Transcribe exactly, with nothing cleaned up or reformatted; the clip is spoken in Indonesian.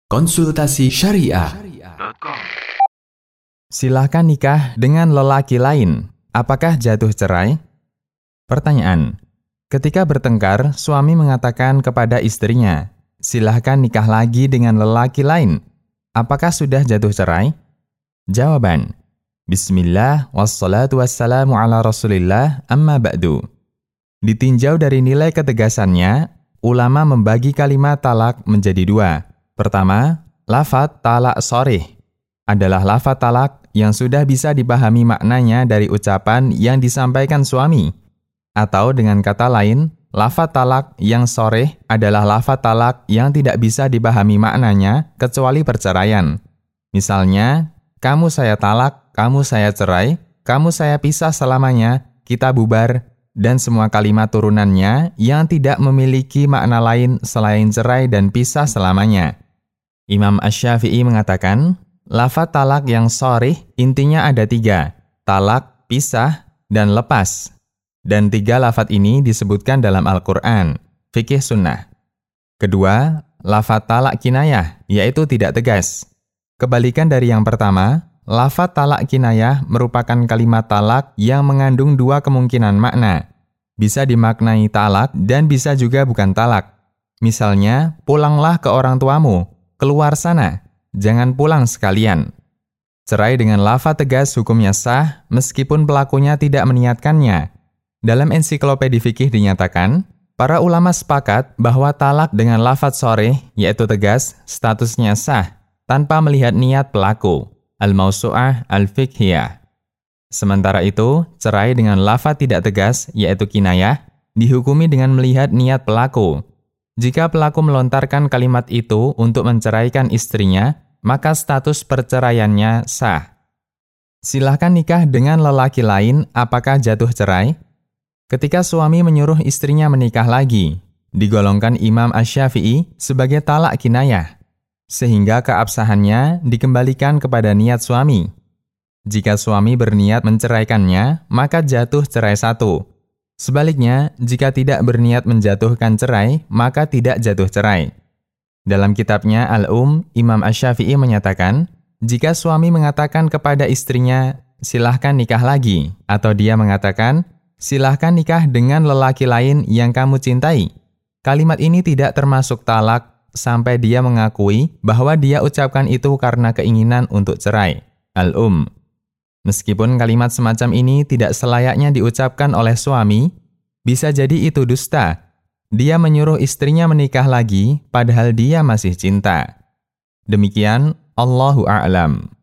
Konsultasi Syariah. Silahkan nikah dengan lelaki lain. Apakah jatuh cerai? Pertanyaan. Ketika bertengkar, suami mengatakan kepada istrinya, silahkan nikah lagi dengan lelaki lain. Apakah sudah jatuh cerai? Jawaban. Bismillah, wassalatu wassalamu ala rasulillah, amma ba'du. Ditinjau dari nilai ketegasannya, ulama membagi kalimat talak menjadi dua. Pertama, lafadz talak sharih adalah lafadz talak yang sudah bisa dipahami maknanya dari ucapan yang disampaikan suami. Atau dengan kata lain, lafadz talak yang sharih adalah lafadz talak yang tidak bisa dipahami maknanya kecuali perceraian. Misalnya, kamu saya talak, kamu saya cerai, kamu saya pisah selamanya, kita bubar, dan semua kalimat turunannya yang tidak memiliki makna lain selain cerai dan pisah selamanya. Imam Asy-Syafi'i mengatakan, lafadz talak yang sharih intinya ada tiga, talak, pisah, dan lepas. Dan tiga lafadz ini disebutkan dalam Al-Quran, fikih sunnah. Kedua, lafadz talak kinayah, yaitu tidak tegas. Kebalikan dari yang pertama, lafadz talak kinayah merupakan kalimat talak yang mengandung dua kemungkinan makna. Bisa dimaknai talak dan bisa juga bukan talak. Misalnya, pulanglah ke orang tuamu, keluar sana, jangan pulang sekalian. Cerai dengan lafadz tegas hukumnya sah meskipun pelakunya tidak meniatkannya. Dalam ensiklopedi fikih dinyatakan, para ulama sepakat bahwa talak dengan lafadz sharih, yaitu tegas, statusnya sah, tanpa melihat niat pelaku. Al-Mawsu'ah Al-Fiqhiyah. Sementara itu, cerai dengan lafadz tidak tegas, yaitu kinayah, dihukumi dengan melihat niat pelaku. Jika pelaku melontarkan kalimat itu untuk menceraikan istrinya, maka status perceraiannya sah. Silahkan nikah dengan lelaki lain, apakah jatuh cerai? Ketika suami menyuruh istrinya menikah lagi, digolongkan Imam Asy-Syafi'i sebagai talak kinayah, sehingga keabsahannya dikembalikan kepada niat suami. Jika suami berniat menceraikannya, maka jatuh cerai satu. Sebaliknya, jika tidak berniat menjatuhkan cerai, maka tidak jatuh cerai. Dalam kitabnya Al-Um, Imam Asy-Syafi'i menyatakan, jika suami mengatakan kepada istrinya, silahkan nikah lagi, atau dia mengatakan, silahkan nikah dengan lelaki lain yang kamu cintai, kalimat ini tidak termasuk talak sampai dia mengakui bahwa dia ucapkan itu karena keinginan untuk cerai. Al-Um. Meskipun kalimat semacam ini tidak selayaknya diucapkan oleh suami, bisa jadi itu dusta. Dia menyuruh istrinya menikah lagi, padahal dia masih cinta. Demikian, Allahu a'lam.